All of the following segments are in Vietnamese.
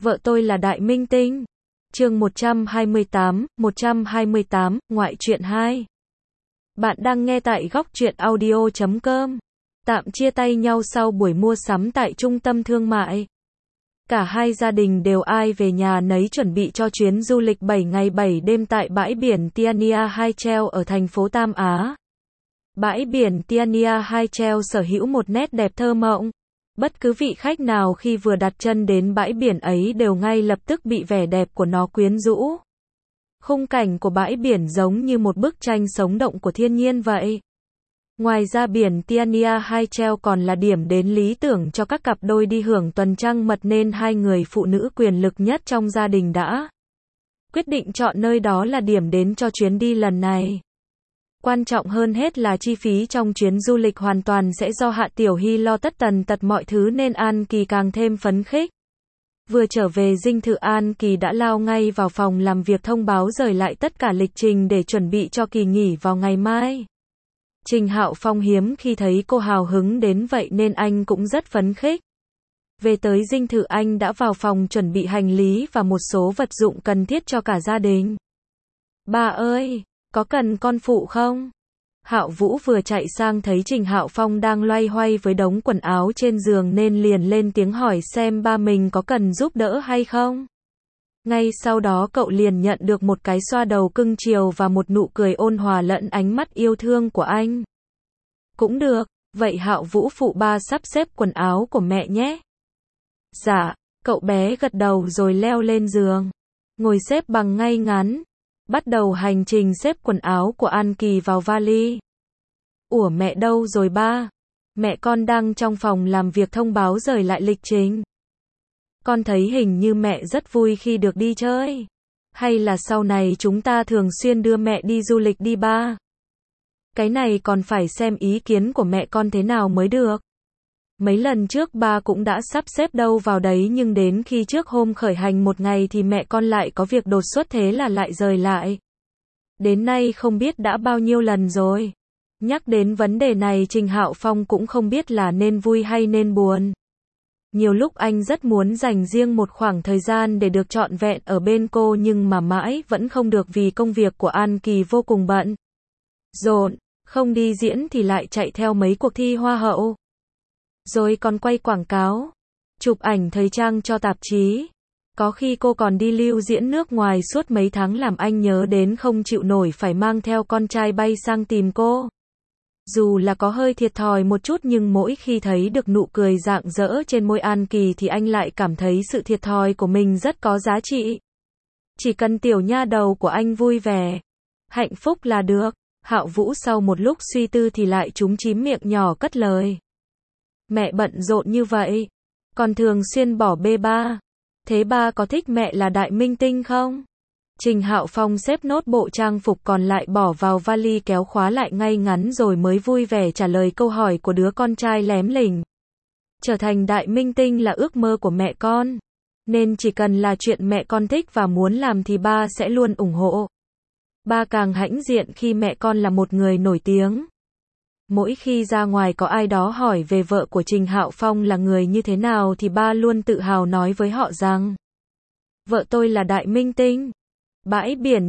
Vợ tôi là đại minh tinh. Chương 128, ngoại truyện 2. Bạn đang nghe tại góc truyện audio.com. Tạm chia tay nhau sau buổi mua sắm tại trung tâm thương mại. Cả hai gia đình đều ai về nhà nấy chuẩn bị cho chuyến du lịch 7 ngày 7 đêm tại bãi biển Tiania Hai Treo ở thành phố Tam Á. Bãi biển Tiania Hai Treo sở hữu một nét đẹp thơ mộng. Bất cứ vị khách nào khi vừa đặt chân đến bãi biển ấy đều ngay lập tức bị vẻ đẹp của nó quyến rũ. Khung cảnh của bãi biển giống như một bức tranh sống động của thiên nhiên vậy. Ngoài ra biển Tiania Hai Treo còn là điểm đến lý tưởng cho các cặp đôi đi hưởng tuần trăng mật nên hai người phụ nữ quyền lực nhất trong gia đình đã quyết định chọn nơi đó là điểm đến cho chuyến đi lần này. Quan trọng hơn hết là chi phí trong chuyến du lịch hoàn toàn sẽ do Hạ Tiểu Hy lo tất tần tật mọi thứ nên An Kỳ càng thêm phấn khích. Vừa trở về dinh thự An Kỳ đã lao ngay vào phòng làm việc thông báo rời lại tất cả lịch trình để chuẩn bị cho kỳ nghỉ vào ngày mai. Trình Hạo Phong hiếm khi thấy cô hào hứng đến vậy nên anh cũng rất phấn khích. Về tới dinh thự anh đã vào phòng chuẩn bị hành lý và một số vật dụng cần thiết cho cả gia đình. Ba ơi! Có cần con phụ không? Hạo Vũ vừa chạy sang thấy Trình Hạo Phong đang loay hoay với đống quần áo trên giường nên liền lên tiếng hỏi xem ba mình có cần giúp đỡ hay không. Ngay sau đó cậu liền nhận được một cái xoa đầu cưng chiều và một nụ cười ôn hòa lẫn ánh mắt yêu thương của anh. Cũng được, vậy Hạo Vũ phụ ba sắp xếp quần áo của mẹ nhé. Dạ, cậu bé gật đầu rồi leo lên giường, ngồi xếp bằng ngay ngắn. Bắt đầu hành trình xếp quần áo của An Kỳ vào vali. Ủa mẹ đâu rồi ba? Mẹ con đang trong phòng làm việc thông báo rời lại lịch trình. Con thấy hình như mẹ rất vui khi được đi chơi. Hay là sau này chúng ta thường xuyên đưa mẹ đi du lịch đi ba? Cái này còn phải xem ý kiến của mẹ con thế nào mới được. Mấy lần trước ba cũng đã sắp xếp đâu vào đấy nhưng đến khi trước hôm khởi hành một ngày thì mẹ con lại có việc đột xuất thế là lại rời lại. Đến nay không biết đã bao nhiêu lần rồi. Nhắc đến vấn đề này Trình Hạo Phong cũng không biết là nên vui hay nên buồn. Nhiều lúc anh rất muốn dành riêng một khoảng thời gian để được trọn vẹn ở bên cô nhưng mà mãi vẫn không được vì công việc của An Kỳ vô cùng bận rộn, không đi diễn thì lại chạy theo mấy cuộc thi hoa hậu. Rồi còn quay quảng cáo, chụp ảnh thời trang cho tạp chí. Có khi cô còn đi lưu diễn nước ngoài suốt mấy tháng làm anh nhớ đến không chịu nổi phải mang theo con trai bay sang tìm cô. Dù là có hơi thiệt thòi một chút nhưng mỗi khi thấy được nụ cười rạng rỡ trên môi An Kỳ thì anh lại cảm thấy sự thiệt thòi của mình rất có giá trị. Chỉ cần tiểu nha đầu của anh vui vẻ, hạnh phúc là được. Hạo Vũ sau một lúc suy tư thì lại chúm chím miệng nhỏ cất lời. Mẹ bận rộn như vậy, còn thường xuyên bỏ bê ba. Thế ba có thích mẹ là đại minh tinh không? Trình Hạo Phong xếp nốt bộ trang phục còn lại bỏ vào vali kéo khóa lại ngay ngắn rồi mới vui vẻ trả lời câu hỏi của đứa con trai lém lỉnh. Trở thành đại minh tinh là ước mơ của mẹ con, nên chỉ cần là chuyện mẹ con thích và muốn làm thì ba sẽ luôn ủng hộ. Ba càng hãnh diện khi mẹ con là một người nổi tiếng. Mỗi khi ra ngoài có ai đó hỏi về vợ của Trình Hạo Phong là người như thế nào thì ba luôn tự hào nói với họ rằng vợ tôi là đại minh tinh. Bãi biển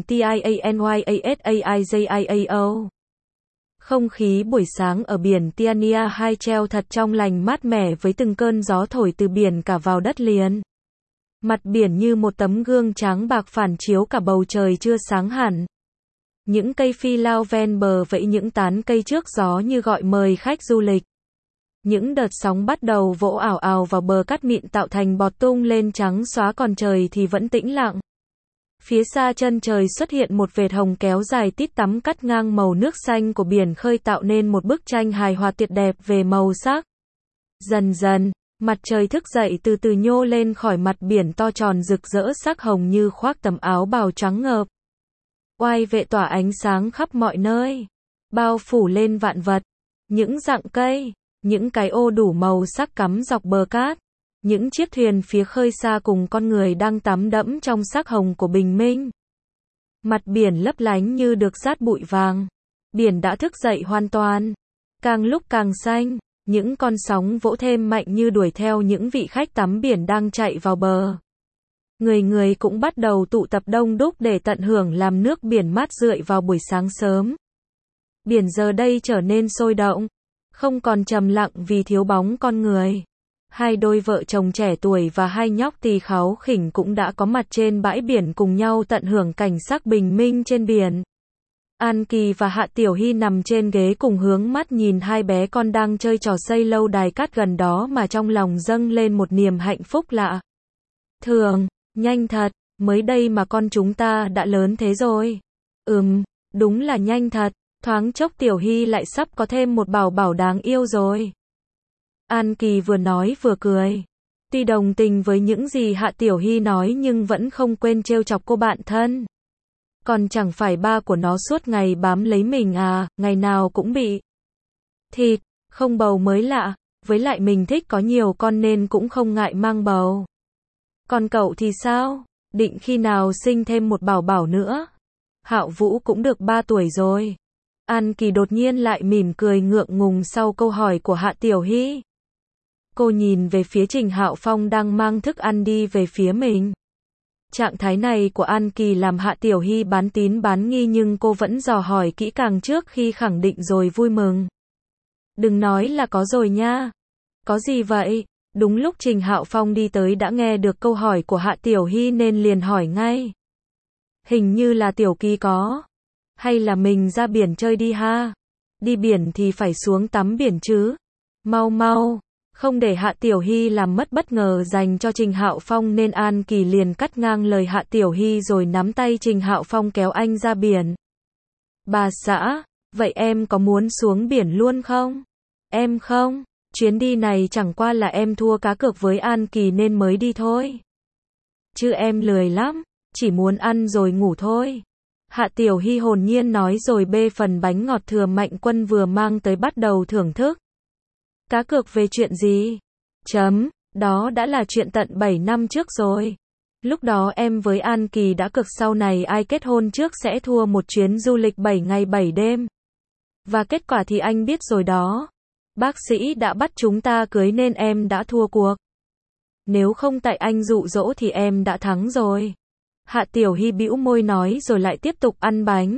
Tianyasaiao. Không khí buổi sáng ở biển Tiania Hai Treo thật trong lành mát mẻ với từng cơn gió thổi từ biển cả vào đất liền. Mặt biển như một tấm gương trắng bạc phản chiếu cả bầu trời chưa sáng hẳn. Những cây phi lao ven bờ vẫy những tán cây trước gió như gọi mời khách du lịch. Những đợt sóng bắt đầu vỗ ảo ảo vào bờ cát mịn tạo thành bọt tung lên trắng xóa còn trời thì vẫn tĩnh lặng. Phía xa chân trời xuất hiện một vệt hồng kéo dài tít tắm cắt ngang màu nước xanh của biển khơi tạo nên một bức tranh hài hòa tuyệt đẹp về màu sắc. Dần dần, mặt trời thức dậy từ từ nhô lên khỏi mặt biển to tròn rực rỡ sắc hồng như khoác tấm áo bào trắng ngợp. Oai vệ tỏa ánh sáng khắp mọi nơi, bao phủ lên vạn vật, những rặng cây, những cái ô đủ màu sắc cắm dọc bờ cát, những chiếc thuyền phía khơi xa cùng con người đang tắm đẫm trong sắc hồng của bình minh. Mặt biển lấp lánh như được dát bụi vàng, biển đã thức dậy hoàn toàn, càng lúc càng xanh, những con sóng vỗ thêm mạnh như đuổi theo những vị khách tắm biển đang chạy vào bờ. Người người cũng bắt đầu tụ tập đông đúc để tận hưởng làm nước biển mát rượi vào buổi sáng sớm. Biển giờ đây trở nên sôi động, không còn trầm lặng vì thiếu bóng con người. Hai đôi vợ chồng trẻ tuổi và hai nhóc tỳ kháu khỉnh cũng đã có mặt trên bãi biển cùng nhau tận hưởng cảnh sắc bình minh trên biển. An Kỳ và Hạ Tiểu Hy nằm trên ghế cùng hướng mắt nhìn hai bé con đang chơi trò xây lâu đài cát gần đó mà trong lòng dâng lên một niềm hạnh phúc lạ thường. Nhanh thật, mới đây mà con chúng ta đã lớn thế rồi. Đúng là nhanh thật, thoáng chốc Tiểu Hy lại sắp có thêm một bảo bảo đáng yêu rồi. An Kỳ vừa nói vừa cười. Tuy đồng tình với những gì Hạ Tiểu Hy nói nhưng vẫn không quên trêu chọc cô bạn thân. Còn chẳng phải ba của nó suốt ngày bám lấy mình à, ngày nào cũng bị thịt, không bầu mới lạ, với lại mình thích có nhiều con nên cũng không ngại mang bầu. Còn cậu thì sao? Định khi nào sinh thêm một bảo bảo nữa? Hạo Vũ cũng được 3 tuổi rồi. An Kỳ đột nhiên lại mỉm cười ngượng ngùng sau câu hỏi của Hạ Tiểu Hy. Cô nhìn về phía Trình Hạo Phong đang mang thức ăn đi về phía mình. Trạng thái này của An Kỳ làm Hạ Tiểu Hy bán tín bán nghi nhưng cô vẫn dò hỏi kỹ càng trước khi khẳng định rồi vui mừng. Đừng nói là có rồi nha. Có gì vậy? Đúng lúc Trình Hạo Phong đi tới đã nghe được câu hỏi của Hạ Tiểu Hy nên liền hỏi ngay. Hình như là Tiểu Kỳ có. Hay là mình ra biển chơi đi ha? Đi biển thì phải xuống tắm biển chứ. Mau mau. Không để Hạ Tiểu Hy làm mất bất ngờ dành cho Trình Hạo Phong nên An Kỳ liền cắt ngang lời Hạ Tiểu Hy rồi nắm tay Trình Hạo Phong kéo anh ra biển. Bà xã, vậy em có muốn xuống biển luôn không? Em không. Chuyến đi này chẳng qua là em thua cá cược với An Kỳ nên mới đi thôi. Chứ em lười lắm, chỉ muốn ăn rồi ngủ thôi. Hạ Tiểu Hy hồn nhiên nói rồi bê phần bánh ngọt thừa Mạnh Quân vừa mang tới bắt đầu thưởng thức. Cá cược về chuyện gì? Đó đã là chuyện tận 7 năm trước rồi. Lúc đó em với An Kỳ đã cược sau này ai kết hôn trước sẽ thua một chuyến du lịch 7 ngày 7 đêm. Và kết quả thì anh biết rồi đó. Bác sĩ đã bắt chúng ta cưới nên em đã thua cuộc. Nếu không tại anh dụ dỗ thì em đã thắng rồi. Hạ Tiểu Hy bĩu môi nói rồi lại tiếp tục ăn bánh.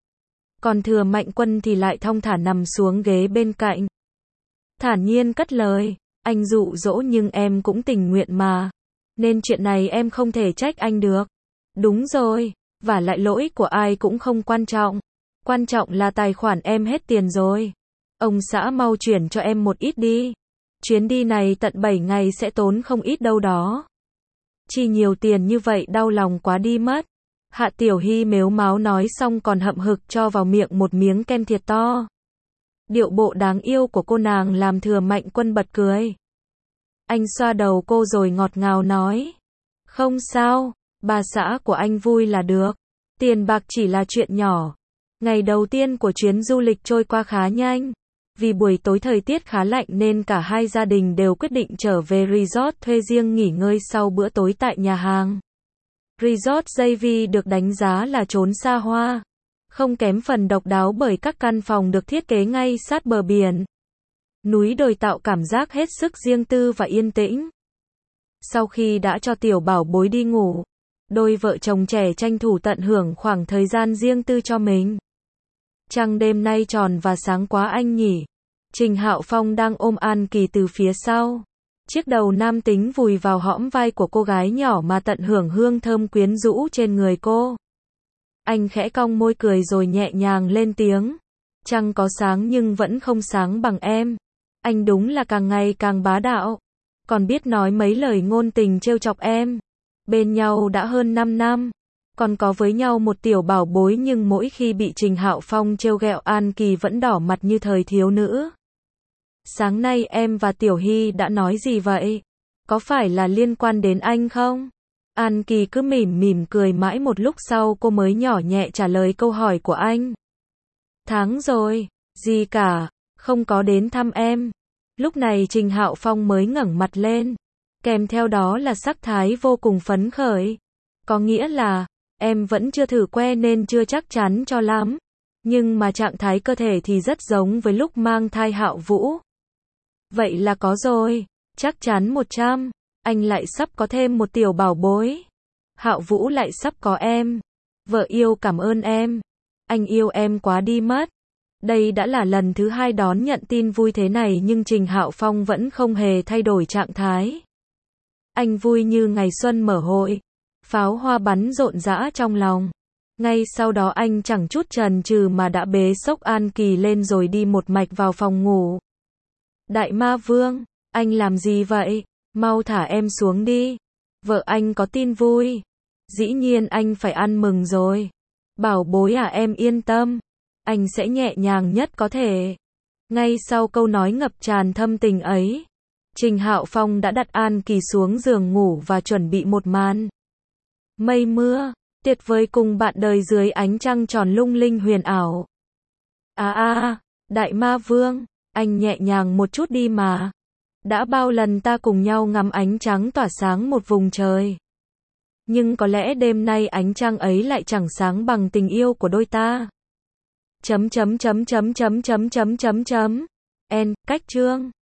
Còn Thừa Mạnh Quân thì lại thong thả nằm xuống ghế bên cạnh. Thản nhiên cất lời, anh dụ dỗ nhưng em cũng tình nguyện mà. Nên chuyện này em không thể trách anh được. Đúng rồi, và lại lỗi của ai cũng không quan trọng. Quan trọng là tài khoản em hết tiền rồi. Ông xã mau chuyển cho em một ít đi. Chuyến đi này tận 7 ngày sẽ tốn không ít đâu đó. Chi nhiều tiền như vậy đau lòng quá đi mất. Hạ Tiểu Hy mếu máo nói xong còn hậm hực cho vào miệng một miếng kem thiệt to. Điệu bộ đáng yêu của cô nàng làm Thừa Mạnh Quân bật cười. Anh xoa đầu cô rồi ngọt ngào nói. Không sao, bà xã của anh vui là được. Tiền bạc chỉ là chuyện nhỏ. Ngày đầu tiên của chuyến du lịch trôi qua khá nhanh. Vì buổi tối thời tiết khá lạnh nên cả hai gia đình đều quyết định trở về resort thuê riêng nghỉ ngơi sau bữa tối tại nhà hàng. Resort JV được đánh giá là chốn xa hoa. Không kém phần độc đáo bởi các căn phòng được thiết kế ngay sát bờ biển. Núi đồi tạo cảm giác hết sức riêng tư và yên tĩnh. Sau khi đã cho tiểu bảo bối đi ngủ, đôi vợ chồng trẻ tranh thủ tận hưởng khoảng thời gian riêng tư cho mình. Trăng đêm nay tròn và sáng quá anh nhỉ. Trình Hạo Phong đang ôm An Kỳ từ phía sau. Chiếc đầu nam tính vùi vào hõm vai của cô gái nhỏ mà tận hưởng hương thơm quyến rũ trên người cô. Anh khẽ cong môi cười rồi nhẹ nhàng lên tiếng. Trăng có sáng nhưng vẫn không sáng bằng em. Anh đúng là càng ngày càng bá đạo. Còn biết nói mấy lời ngôn tình trêu chọc em. Bên nhau đã hơn 5 năm. Còn có với nhau một tiểu bảo bối nhưng mỗi khi bị Trình Hạo Phong trêu ghẹo An Kỳ vẫn đỏ mặt như thời thiếu nữ. Sáng nay em và Tiểu Hy đã nói gì vậy? Có phải là liên quan đến anh không? An Kỳ cứ mỉm mỉm cười mãi một lúc sau cô mới nhỏ nhẹ trả lời câu hỏi của anh. Tháng rồi, gì cả, không có đến thăm em. Lúc này Trình Hạo Phong mới ngẩng mặt lên. Kèm theo đó là sắc thái vô cùng phấn khởi. Có nghĩa là, em vẫn chưa thử que nên chưa chắc chắn cho lắm. Nhưng mà trạng thái cơ thể thì rất giống với lúc mang thai Hạo Vũ. Vậy là có rồi, chắc chắn 100. Anh lại sắp có thêm một tiểu bảo bối. Hạo Vũ lại sắp có em. Vợ yêu cảm ơn em. Anh yêu em quá đi mất. Đây đã là lần thứ 2 đón nhận tin vui thế này nhưng Trình Hạo Phong vẫn không hề thay đổi trạng thái. Anh vui như ngày xuân mở hội. Pháo hoa bắn rộn rã trong lòng. Ngay sau đó anh chẳng chút chần chừ mà đã bế xốc An Kỳ lên rồi đi một mạch vào phòng ngủ. Đại Ma Vương, anh làm gì vậy? Mau thả em xuống đi. Vợ anh có tin vui. Dĩ nhiên anh phải ăn mừng rồi. Bảo bối à, em yên tâm. Anh sẽ nhẹ nhàng nhất có thể. Ngay sau câu nói ngập tràn thâm tình ấy, Trình Hạo Phong đã đặt An Kỳ xuống giường ngủ và chuẩn bị một màn mây mưa tuyệt vời cùng bạn đời dưới ánh trăng tròn lung linh huyền ảo. Đại Ma Vương, anh nhẹ nhàng một chút đi mà. Đã bao lần ta cùng nhau ngắm ánh trắng tỏa sáng một vùng trời. Nhưng có lẽ đêm nay ánh trăng ấy lại chẳng sáng bằng tình yêu của đôi ta. Cách chương